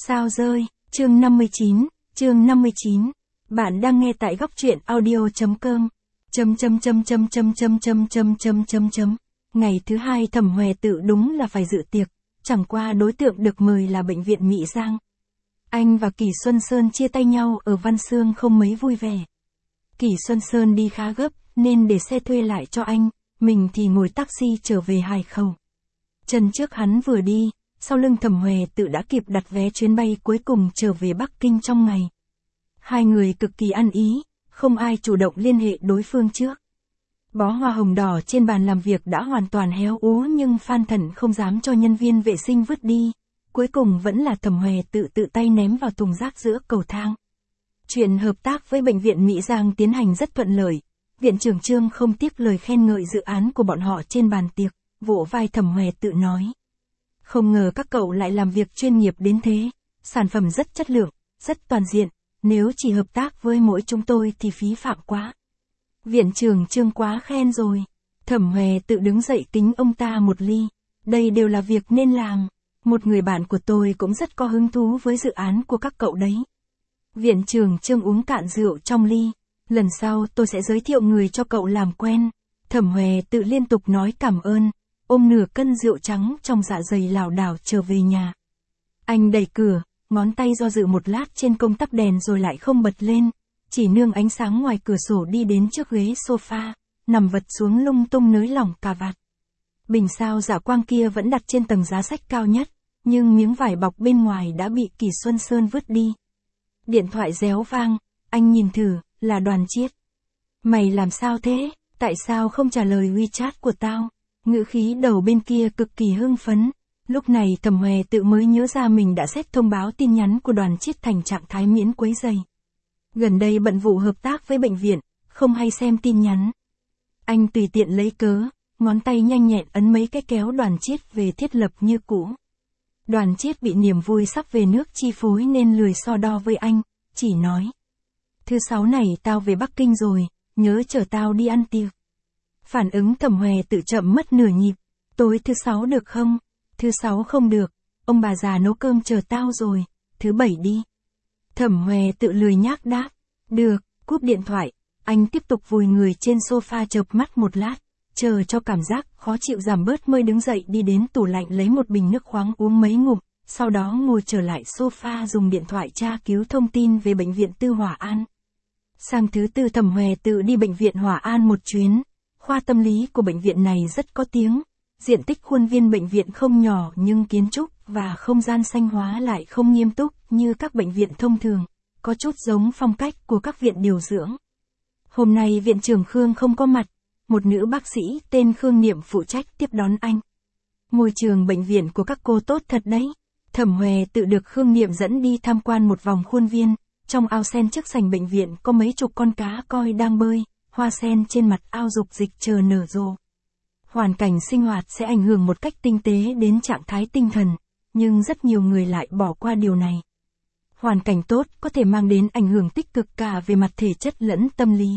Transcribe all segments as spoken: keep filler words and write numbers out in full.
Sao rơi, chương năm mươi chín, chương năm mươi chín. Bạn đang nghe tại góc truyện audio.com. Chấm chấm chấm chấm chấm chấm chấm chấm chấm chấm chấm. Ngày thứ hai Thẩm Hòe Tự đúng là phải dự tiệc, chẳng qua đối tượng được mời là bệnh viện Mỹ Giang. Anh và Kỷ Xuân Sơn chia tay nhau ở Văn Xương không mấy vui vẻ. Kỷ Xuân Sơn đi khá gấp, nên để xe thuê lại cho anh, mình thì ngồi taxi trở về Hải Khẩu. Chân trước hắn vừa đi, sau lưng Thẩm Hòe Tự đã kịp đặt vé chuyến bay cuối cùng trở về Bắc Kinh trong ngày. Hai người cực kỳ ăn ý, không ai chủ động liên hệ đối phương trước. Bó hoa hồng đỏ trên bàn làm việc đã hoàn toàn héo úa nhưng Phan Thần không dám cho nhân viên vệ sinh vứt đi. Cuối cùng vẫn là Thẩm Hòe Tự tự tay ném vào thùng rác giữa cầu thang. Chuyện hợp tác với bệnh viện Mỹ Giang tiến hành rất thuận lợi. Viện trưởng Trương không tiếc lời khen ngợi dự án của bọn họ trên bàn tiệc, vỗ vai Thẩm Hòe Tự nói. Không ngờ các cậu lại làm việc chuyên nghiệp đến thế, sản phẩm rất chất lượng, rất toàn diện, nếu chỉ hợp tác với mỗi chúng tôi thì phí phạm quá. Viện trưởng Trương quá khen rồi. Thẩm Hòe Tự đứng dậy kính ông ta một ly. Đây đều là việc nên làm. Một người bạn của tôi cũng rất có hứng thú với dự án của các cậu đấy. Viện trưởng Trương uống cạn rượu trong ly. Lần sau tôi sẽ giới thiệu người cho cậu làm quen. Thẩm Hòe Tự liên tục nói cảm ơn, ôm nửa cân rượu trắng trong dạ dày lảo đảo trở về nhà. Anh đẩy cửa, ngón tay do dự một lát trên công tắc đèn rồi lại không bật lên, chỉ nương ánh sáng ngoài cửa sổ đi đến trước ghế sofa, nằm vật xuống lung tung nới lỏng cà vạt. Bình sao dạ quang kia vẫn đặt trên tầng giá sách cao nhất, nhưng miếng vải bọc bên ngoài đã bị Kỷ Xuân Sơn vứt đi. Điện thoại réo vang, anh nhìn thử, là Đoàn Chiết. Mày làm sao thế, tại sao không trả lời WeChat của tao? Ngữ khí đầu bên kia cực kỳ hưng phấn. Lúc này Thẩm Hòe Tự mới nhớ ra mình đã set thông báo tin nhắn của Đoàn Chiết thành trạng thái miễn quấy rầy. Gần đây bận vụ hợp tác với bệnh viện, không hay xem tin nhắn. Anh tùy tiện lấy cớ, ngón tay nhanh nhẹn ấn mấy cái kéo Đoàn Chiết về thiết lập như cũ. Đoàn Chiết bị niềm vui sắp về nước chi phối nên lười so đo với anh, chỉ nói. Thứ sáu này tao về Bắc Kinh rồi, nhớ chở tao đi ăn tiệc. Phản ứng Thẩm Hòe Tự chậm mất nửa nhịp. Tối thứ sáu được không? Thứ sáu không được, ông bà già nấu cơm chờ tao rồi, thứ bảy đi. Thẩm Hòe Tự lười nhác đáp. Được, cúp điện thoại, anh tiếp tục vùi người trên sofa chợp mắt một lát, chờ cho cảm giác khó chịu giảm bớt mới đứng dậy đi đến tủ lạnh lấy một bình nước khoáng uống mấy ngụm, sau đó ngồi trở lại sofa dùng điện thoại tra cứu thông tin về bệnh viện Tư Hòa An. Sang thứ tư Thẩm Hòe Tự đi bệnh viện Hòa An một chuyến. Khoa tâm lý của bệnh viện này rất có tiếng. Diện tích khuôn viên bệnh viện không nhỏ nhưng kiến trúc và không gian xanh hóa lại không nghiêm túc như các bệnh viện thông thường, có chút giống phong cách của các viện điều dưỡng. Hôm nay viện trưởng Khương không có mặt, một nữ bác sĩ tên Khương Niệm phụ trách tiếp đón anh. Môi trường bệnh viện của các cô tốt thật đấy. Thẩm Hòe Tự được Khương Niệm dẫn đi tham quan một vòng khuôn viên, trong ao sen trước sảnh bệnh viện có mấy chục con cá coi đang bơi, hoa sen trên mặt ao dục dịch chờ nở rộ. Hoàn cảnh sinh hoạt sẽ ảnh hưởng một cách tinh tế đến trạng thái tinh thần, nhưng rất nhiều người lại bỏ qua điều này. Hoàn cảnh tốt có thể mang đến ảnh hưởng tích cực cả về mặt thể chất lẫn tâm lý.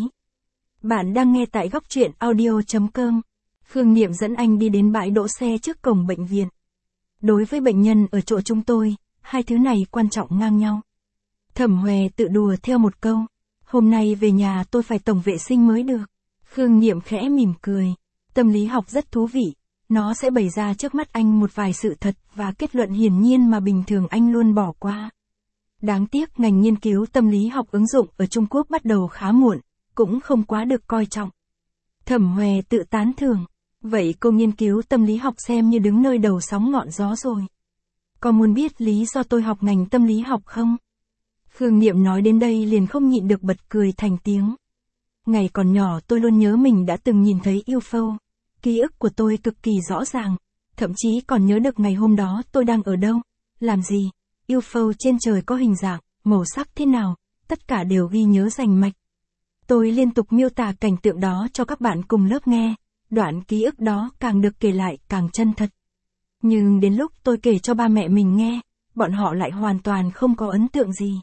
Bạn đang nghe tại góc truyện audio.com. Khương Niệm dẫn anh đi đến bãi đỗ xe trước cổng bệnh viện. Đối với bệnh nhân ở chỗ chúng tôi, hai thứ này quan trọng ngang nhau. Thẩm Hòe Tự đùa theo một câu. Hôm nay về nhà tôi phải tổng vệ sinh mới được. Khương Niệm khẽ mỉm cười. Tâm lý học rất thú vị. Nó sẽ bày ra trước mắt anh một vài sự thật và kết luận hiển nhiên mà bình thường anh luôn bỏ qua. Đáng tiếc ngành nghiên cứu tâm lý học ứng dụng ở Trung Quốc bắt đầu khá muộn, cũng không quá được coi trọng. Thẩm Hòe Tự tán thưởng. Vậy cô nghiên cứu tâm lý học xem như đứng nơi đầu sóng ngọn gió rồi. Có muốn biết lý do tôi học ngành tâm lý học không? Khương Niệm nói đến đây liền không nhịn được bật cười thành tiếng. Ngày còn nhỏ tôi luôn nhớ mình đã từng nhìn thấy u ép ô. Ký ức của tôi cực kỳ rõ ràng, thậm chí còn nhớ được ngày hôm đó tôi đang ở đâu, làm gì, u ép ô trên trời có hình dạng, màu sắc thế nào, tất cả đều ghi nhớ rành mạch. Tôi liên tục miêu tả cảnh tượng đó cho các bạn cùng lớp nghe, đoạn ký ức đó càng được kể lại càng chân thật. Nhưng đến lúc tôi kể cho ba mẹ mình nghe, bọn họ lại hoàn toàn không có ấn tượng gì.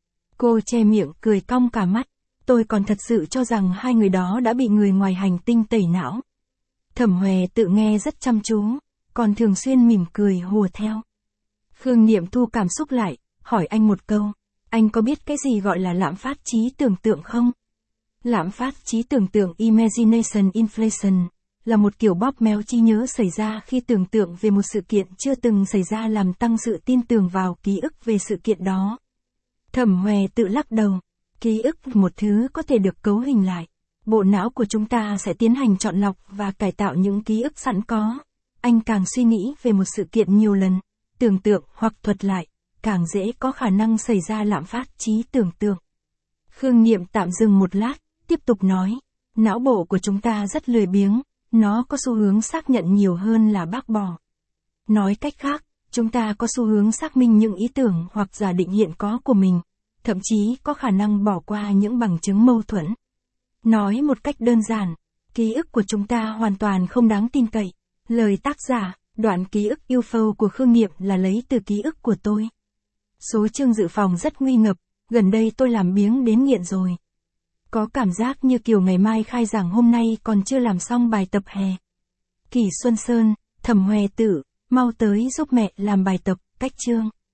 Cô che miệng cười cong cả mắt, tôi còn thật sự cho rằng hai người đó đã bị người ngoài hành tinh tẩy não. Thẩm Hòe Tự nghe rất chăm chú, còn thường xuyên mỉm cười hùa theo. Khương Niệm thu cảm xúc lại, hỏi anh một câu. Anh có biết cái gì gọi là lạm phát trí tưởng tượng không? Lạm phát trí tưởng tượng imagination inflation là một kiểu bóp méo trí nhớ xảy ra khi tưởng tượng về một sự kiện chưa từng xảy ra làm tăng sự tin tưởng vào ký ức về sự kiện đó. Thẩm Hoè tự lắc đầu. Ký ức một thứ có thể được cấu hình lại. Bộ não của chúng ta sẽ tiến hành chọn lọc và cải tạo những ký ức sẵn có. Anh càng suy nghĩ về một sự kiện nhiều lần, tưởng tượng hoặc thuật lại, càng dễ có khả năng xảy ra lạm phát trí tưởng tượng. Khương Niệm tạm dừng một lát, tiếp tục nói. Não bộ của chúng ta rất lười biếng, nó có xu hướng xác nhận nhiều hơn là bác bỏ. Nói cách khác, chúng ta có xu hướng xác minh những ý tưởng hoặc giả định hiện có của mình, thậm chí có khả năng bỏ qua những bằng chứng mâu thuẫn. Nói một cách đơn giản, ký ức của chúng ta hoàn toàn không đáng tin cậy. Lời tác giả, đoạn ký ức u ép ô của Khương Niệm là lấy từ ký ức của tôi. Số chương dự phòng rất nguy ngập, gần đây tôi làm biếng đến nghiện rồi. Có cảm giác như kiểu ngày mai khai giảng hôm nay còn chưa làm xong bài tập hè. Kỷ Xuân Sơn, Thẩm Hoè Tử, mau tới giúp mẹ làm bài tập, cách chương.